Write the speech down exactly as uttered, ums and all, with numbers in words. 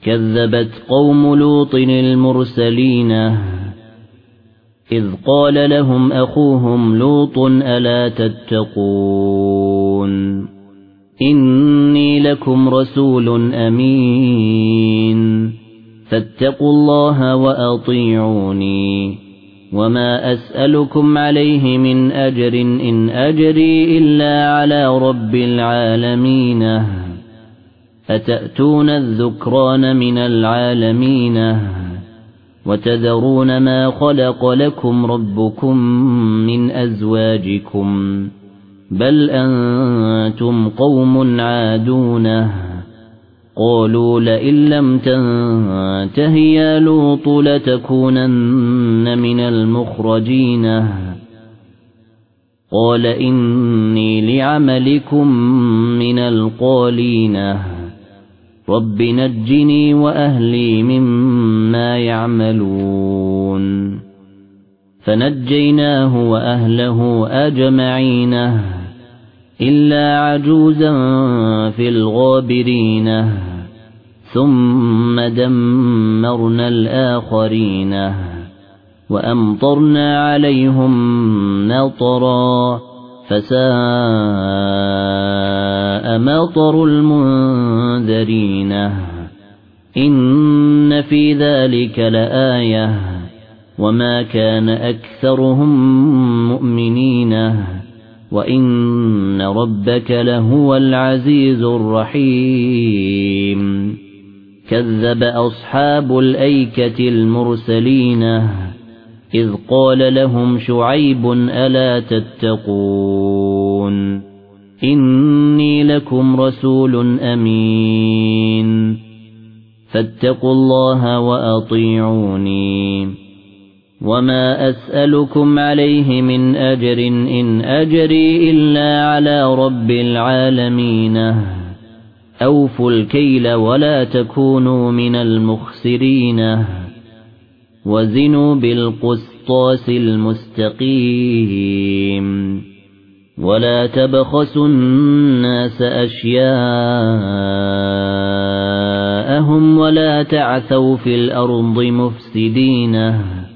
كذبت قوم لوط المرسلين إذ قال لهم أخوهم لوط ألا تتقون إني لكم رسول أمين فاتقوا الله وأطيعوني وما أسألكم عليه من أجر إن أجري إلا على رب العالمين أتأتون الذكران من العالمين وتذرون ما خلق لكم ربكم من أزواجكم بل أنتم قوم عادون قالوا لئن لم تنته يا لوط لتكونن من المخرجين قال إني لعملكم من القالين رب نجني وأهلي مما يعملون فنجيناه وأهله أجمعين إلا عجوزا في الغابرين ثم دمرنا الآخرين وأمطرنا عليهم مطرا فساء مطر المنذرين إن في ذلك لآية وما كان أكثرهم مؤمنين وإن ربك لهو العزيز الرحيم كذب أصحاب الأيكة المرسلين إذ قال لهم شعيب ألا تتقون إني لكم رسول أمين فاتقوا الله وأطيعوني وما أسألكم عليه من أجر إن أجري إلا على رب العالمين أوفوا الكيل ولا تكونوا من المخسرين وزنوا بالقسطاس المستقيم ولا تبخسوا الناس أشياءهم ولا تعثوا في الأرض مفسدين